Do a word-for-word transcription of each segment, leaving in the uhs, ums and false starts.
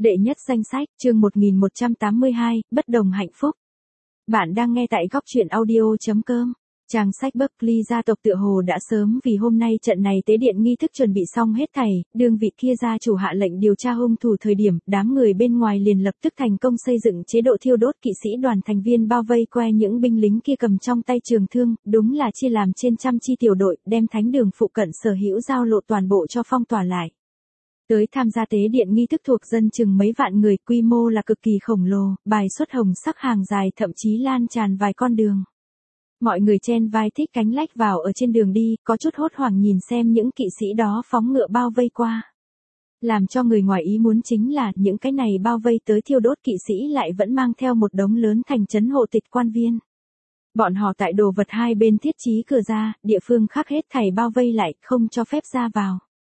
Đệ nhất danh sách, chương một nghìn một trăm tám mươi hai, bất đồng hạnh phúc. Bạn đang nghe tại góc truyện audio chấm com. Trang sách Buckley gia tộc tựa hồ đã sớm vì hôm nay trận này tế điện nghi thức chuẩn bị xong hết thảy, đương vị kia gia chủ hạ lệnh điều tra hung thủ thời điểm, đám người bên ngoài liền lập tức thành công xây dựng chế độ thiêu đốt kỵ sĩ đoàn thành viên bao vây que những binh lính kia cầm trong tay trường thương, đúng là chia làm trên trăm chi tiểu đội, đem thánh đường phụ cận sở hữu giao lộ toàn bộ cho phong tỏa lại. Tới tham gia tế điện nghi thức thuộc dân chừng mấy vạn người, quy mô là cực kỳ khổng lồ, bài xuất hồng sắc hàng dài thậm chí lan tràn vài con đường. Mọi người chen vai thích cánh lách vào ở trên đường đi, có chút hốt hoảng nhìn xem những kỵ sĩ đó phóng ngựa bao vây qua. Làm cho người ngoài ý muốn chính là những cái này bao vây tới thiêu đốt kỵ sĩ lại vẫn mang theo một đống lớn thành trấn hộ tịch quan viên. Bọn họ tại đồ vật hai bên thiết trí cửa ra, địa phương khác hết thảy bao vây lại, không cho phép ra vào.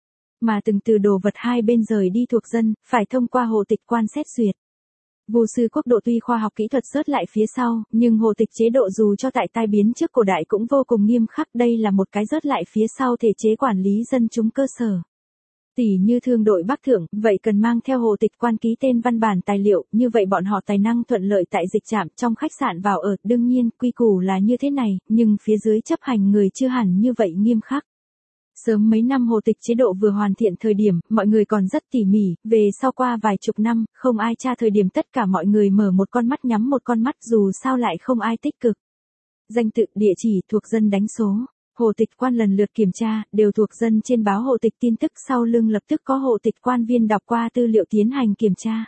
Mà từng từ đồ vật hai bên rời đi thuộc dân, phải thông qua hộ tịch quan xét duyệt. Vô sư quốc độ tuy khoa học kỹ thuật rớt lại phía sau, nhưng hộ tịch chế độ dù cho tại tai biến trước cổ đại cũng vô cùng nghiêm khắc, đây là một cái rớt lại phía sau thể chế quản lý dân chúng cơ sở. Tỷ như thương đội Bắc Thượng, vậy cần mang theo hộ tịch quan ký tên văn bản tài liệu, như vậy bọn họ tài năng thuận lợi tại dịch trạm trong khách sạn vào ở, đương nhiên, quy củ là như thế này, nhưng phía dưới chấp hành người chưa hẳn như vậy nghiêm khắc. Sớm mấy năm hộ tịch chế độ vừa hoàn thiện thời điểm, mọi người còn rất tỉ mỉ, về sau qua vài chục năm, không ai tra thời điểm tất cả mọi người mở một con mắt nhắm một con mắt dù sao lại không ai tích cực. Danh tự, địa chỉ, thuộc dân đánh số. Hộ tịch quan lần lượt kiểm tra, đều thuộc dân trên báo hộ tịch tin tức sau lưng lập tức có hộ tịch quan viên đọc qua tư liệu tiến hành kiểm tra.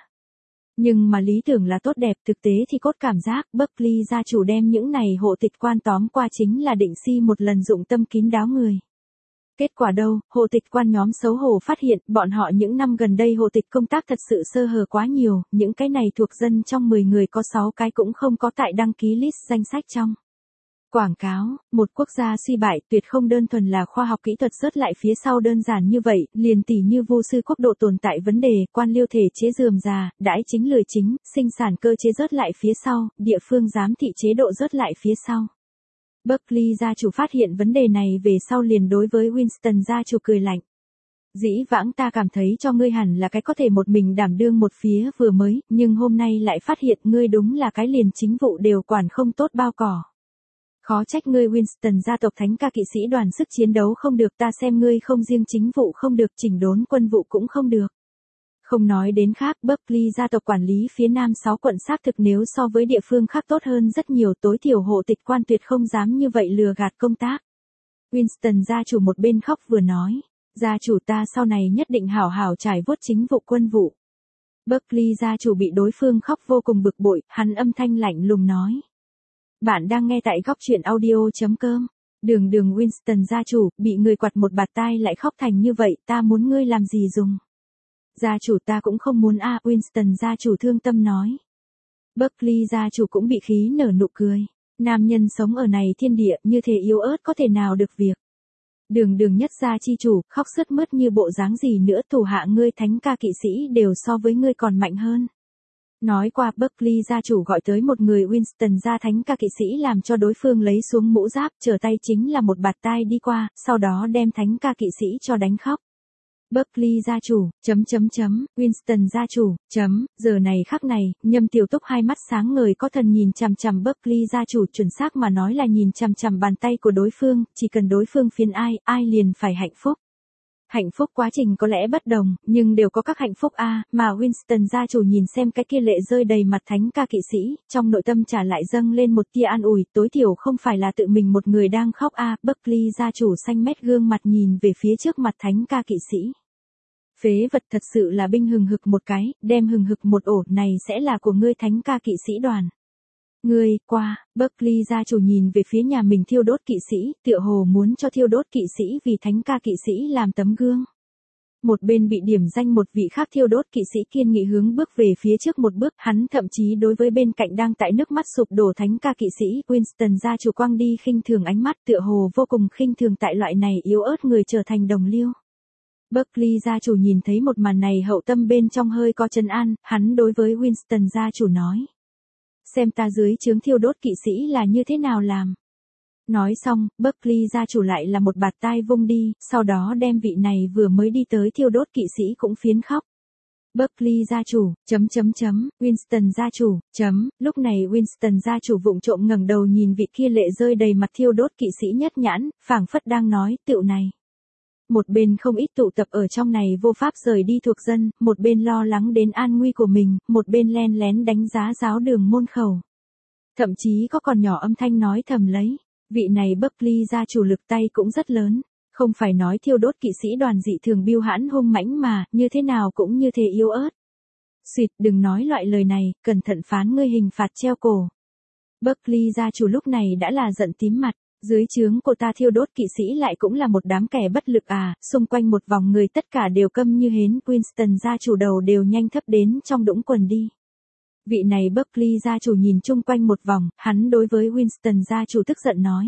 Nhưng mà lý tưởng là tốt đẹp, thực tế thì cốt cảm giác, Buckley gia chủ đem những này hộ tịch quan tóm qua chính là định si một lần dụng tâm kín đáo người. Kết quả đâu, hộ tịch quan nhóm xấu hổ phát hiện, bọn họ những năm gần đây hộ tịch công tác thật sự sơ hở quá nhiều, những cái này thuộc dân trong mười người có sáu cái cũng không có tại đăng ký list danh sách trong. Quảng cáo, một quốc gia suy bại tuyệt không đơn thuần là khoa học kỹ thuật rớt lại phía sau đơn giản như vậy, liền tỉ như vô sư quốc độ tồn tại vấn đề, quan liêu thể chế rườm rà, đãi chính lười chính, sinh sản cơ chế rớt lại phía sau, địa phương giám thị chế độ rớt lại phía sau. Buckley gia chủ phát hiện vấn đề này về sau liền đối với Winston gia chủ cười lạnh. Dĩ vãng ta cảm thấy cho ngươi hẳn là cái có thể một mình đảm đương một phía vừa mới, nhưng hôm nay lại phát hiện ngươi đúng là cái liền chính vụ đều quản không tốt bao cỏ. Khó trách ngươi Winston gia tộc thánh ca kỵ sĩ đoàn sức chiến đấu không được, ta xem ngươi không riêng chính vụ không được, chỉnh đốn quân vụ cũng không được. Không nói đến khác, Buckley gia tộc quản lý phía nam sáu quận xác thực nếu so với địa phương khác tốt hơn rất nhiều, tối thiểu hộ tịch quan tuyệt không dám như vậy lừa gạt công tác. Winston gia chủ một bên khóc vừa nói, gia chủ ta sau này nhất định hảo hảo trải vuốt chính vụ quân vụ. Buckley gia chủ bị đối phương khóc vô cùng bực bội, hắn âm thanh lạnh lùng nói. Bạn đang nghe tại góc truyện audio chấm com. Đường đường Winston gia chủ, bị người quặt một bạt tai lại khóc thành như vậy, ta muốn ngươi làm gì dùng. Gia chủ ta cũng không muốn a, à, Winston gia chủ thương tâm nói. Buckley gia chủ cũng bị khí nở nụ cười. Nam nhân sống ở này thiên địa như thế yếu ớt có thể nào được việc. Đường đường nhất gia chi chủ, khóc sướt mướt như bộ dáng gì nữa, thủ hạ ngươi thánh ca kỵ sĩ đều so với ngươi còn mạnh hơn. Nói qua Buckley gia chủ gọi tới một người Winston gia thánh ca kỵ sĩ làm cho đối phương lấy xuống mũ giáp, trở tay chính là một bạt tai đi qua, sau đó đem thánh ca kỵ sĩ cho đánh khóc. Buckley gia chủ, chấm chấm chấm, Winston gia chủ, chấm, giờ này khắc này, Nhâm Tiểu Túc hai mắt sáng ngời có thần nhìn chằm chằm Buckley gia chủ, chuẩn xác mà nói là nhìn chằm chằm bàn tay của đối phương, chỉ cần đối phương phiền ai, ai liền phải hạnh phúc. Hạnh phúc quá trình có lẽ bất đồng, nhưng đều có các hạnh phúc a, à, mà Winston gia chủ nhìn xem cái kia lệ rơi đầy mặt thánh ca kỵ sĩ, trong nội tâm trả lại dâng lên một tia an ủi, tối thiểu không phải là tự mình một người đang khóc a, à, Buckley gia chủ xanh mét gương mặt nhìn về phía trước mặt thánh ca kỵ sĩ. Phế vật thật sự là binh hừng hực một cái, đem hừng hực một ổ, này sẽ là của ngươi thánh ca kỵ sĩ đoàn. Ngươi, qua, Buckley gia chủ nhìn về phía nhà mình thiêu đốt kỵ sĩ, tựa hồ muốn cho thiêu đốt kỵ sĩ vì thánh ca kỵ sĩ làm tấm gương. Một bên bị điểm danh một vị khác thiêu đốt kỵ sĩ kiên nghị hướng bước về phía trước một bước, hắn thậm chí đối với bên cạnh đang tại nước mắt sụp đổ thánh ca kỵ sĩ, Winston gia chủ quăng đi khinh thường ánh mắt, tựa hồ vô cùng khinh thường tại loại này yếu ớt người trở thành đồng liêu. Buckley gia chủ nhìn thấy một màn này hậu tâm bên trong hơi có trấn an, hắn đối với Winston gia chủ nói. Xem ta dưới trướng thiêu đốt kỵ sĩ là như thế nào làm. Nói xong, Buckley gia chủ lại là một bạt tai vung đi, sau đó đem vị này vừa mới đi tới thiêu đốt kỵ sĩ cũng phiến khóc. Berkeley gia chủ, chấm chấm chấm, Winston gia chủ, chấm, lúc này Winston gia chủ vụng trộm ngẩng đầu nhìn vị kia lệ rơi đầy mặt thiêu đốt kỵ sĩ nhất nhãn, phảng phất đang nói, tựu này. Một bên không ít tụ tập ở trong này vô pháp rời đi thuộc dân, một bên lo lắng đến an nguy của mình, một bên len lén đánh giá giáo đường môn khẩu. Thậm chí có còn nhỏ âm thanh nói thầm lấy, vị này Berkeley gia chủ lực tay cũng rất lớn. Không phải nói thiêu đốt kỵ sĩ đoàn dị thường biêu hãn hung mãnh mà, như thế nào cũng như thế yếu ớt. Xịt, đừng nói loại lời này, cẩn thận phán ngươi hình phạt treo cổ. Berkeley gia chủ lúc này đã là giận tím mặt, dưới trướng của ta thiêu đốt kỵ sĩ lại cũng là một đám kẻ bất lực à, xung quanh một vòng người tất cả đều câm như hến, Winston gia chủ đầu đều nhanh thấp đến trong đũng quần đi. Vị này Berkeley gia chủ nhìn chung quanh một vòng, hắn đối với Winston gia chủ tức giận nói.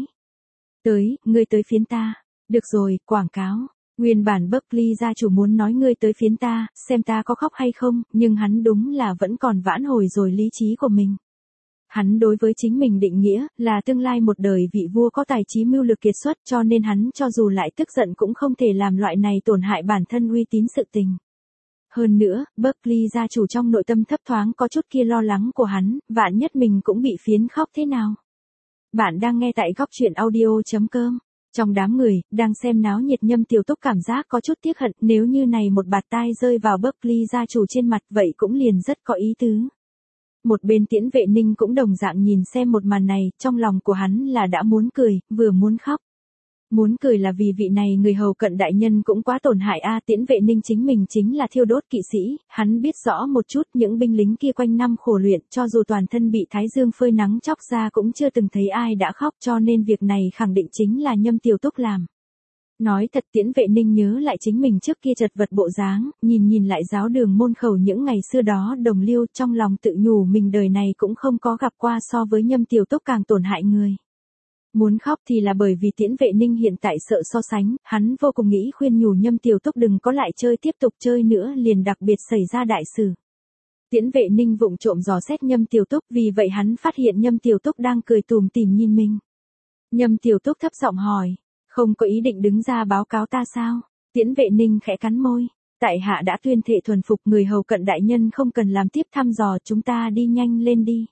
Tới, ngươi tới phiến ta. Được rồi, quảng cáo. Nguyên bản Berkeley gia chủ muốn nói ngươi tới phiến ta, xem ta có khóc hay không, nhưng hắn đúng là vẫn còn vãn hồi rồi lý trí của mình. Hắn đối với chính mình định nghĩa, là tương lai một đời vị vua có tài trí mưu lược kiệt xuất, cho nên hắn cho dù lại tức giận cũng không thể làm loại này tổn hại bản thân uy tín sự tình. Hơn nữa, Berkeley gia chủ trong nội tâm thấp thoáng có chút kia lo lắng của hắn, vạn nhất mình cũng bị phiến khóc thế nào. Bạn đang nghe tại góc truyện audio chấm com. Trong đám người, đang xem náo nhiệt Nhâm Tiểu Túc cảm giác có chút tiếc hận, nếu như này một bạt tai rơi vào Berkeley gia chủ trên mặt vậy cũng liền rất có ý tứ. Một bên Tiễn Vệ Ninh cũng đồng dạng nhìn xem một màn này, trong lòng của hắn là đã muốn cười, vừa muốn khóc. Muốn cười là vì vị này người hầu cận đại nhân cũng quá tổn hại a, Tiễn Vệ Ninh chính mình chính là thiêu đốt kỵ sĩ, hắn biết rõ một chút những binh lính kia quanh năm khổ luyện, cho dù toàn thân bị thái dương phơi nắng chóc ra cũng chưa từng thấy ai đã khóc, cho nên việc này khẳng định chính là Nhâm Tiểu Túc làm. Nói thật, Tiễn Vệ Ninh nhớ lại chính mình trước kia chật vật bộ dáng, nhìn nhìn lại giáo đường môn khẩu những ngày xưa đó đồng liêu, trong lòng tự nhủ mình đời này cũng không có gặp qua so với Nhâm Tiểu Túc càng tổn hại người. Muốn khóc thì là bởi vì Tiễn Vệ Ninh hiện tại sợ so sánh, hắn vô cùng nghĩ khuyên nhủ Nhâm Tiểu Túc đừng có lại chơi tiếp tục chơi nữa, liền đặc biệt xảy ra đại sự. Tiễn Vệ Ninh vụng trộm dò xét Nhâm Tiểu Túc, vì vậy hắn phát hiện Nhâm Tiểu Túc đang cười tùm tìm nhìn mình. Nhâm Tiểu Túc thấp giọng hỏi, không có ý định đứng ra báo cáo ta sao? Tiễn Vệ Ninh khẽ cắn môi, tại hạ đã tuyên thệ thuần phục, người hầu cận đại nhân không cần làm tiếp thăm dò, chúng ta đi nhanh lên đi.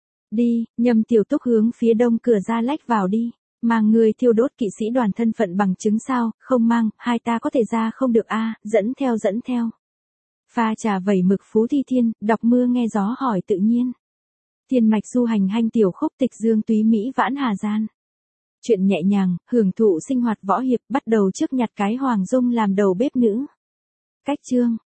Đi, Nhâm Tiểu Túc hướng phía đông cửa ra lách vào đi. Mang người thiêu đốt kỵ sĩ đoàn thân phận bằng chứng sao? Không mang, hai ta có thể ra không được a, dẫn theo dẫn theo. Pha trà vẩy mực Phú Thi Thiên, đọc mưa nghe gió hỏi tự nhiên. Thiên mạch du hành hanh tiểu khúc, tịch dương túy mỹ vãn hà gian. Chuyện nhẹ nhàng, hưởng thụ sinh hoạt võ hiệp, bắt đầu trước nhặt cái Hoàng Dung làm đầu bếp nữ. Cách chương